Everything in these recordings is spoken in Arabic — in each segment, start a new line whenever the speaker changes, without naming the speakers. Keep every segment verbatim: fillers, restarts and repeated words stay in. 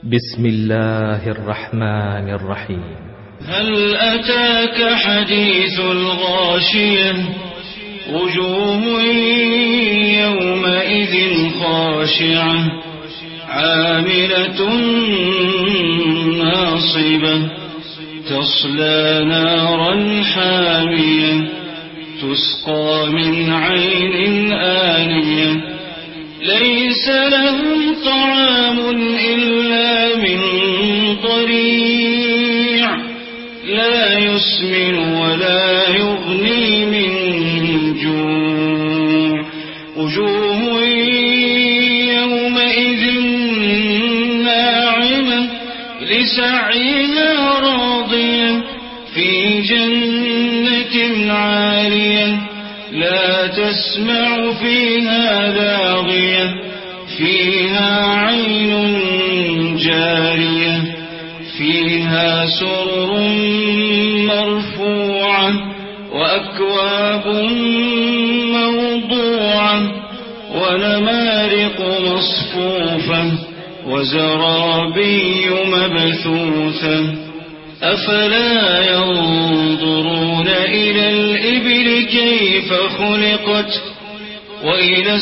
بسم الله الرحمن الرحيم.
هل أتاك حديث الغاشية وجوه يومئذ خاشعة عاملة ناصبة تصلى نارا حامية تسقى من عين آنية ليس لهم طعام إلا من ضريع لا يسمن ولا يغني من جوع وجوه يومئذ ناعمة لسعيها راضية في جنة عالية لا تسمع فيها لاغية فيها عين جارية فيها سرر مرفوعة وأكواب موضوعة ونمارق مصفوفة وزرابي مبثوثة أفلا ينظرون إلى الإبل كيف خلقت وإلى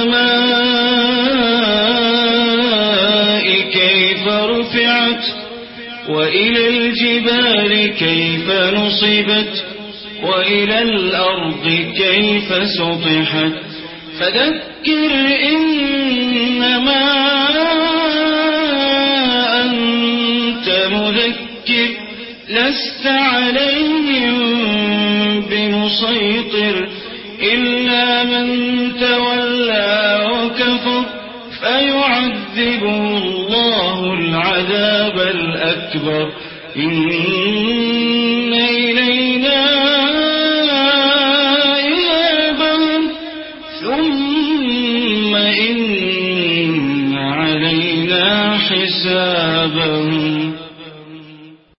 السماء كيف رفعت وإلى الجبال كيف نصبت وإلى الأرض كيف سطحت فذكر إنما أنت مذكر لست عليهم بمسيطر إلا من تولى وكفر فيعذبه الله العذاب الأكبر إن إلينا إيابهم ثم إن علينا حسابهم.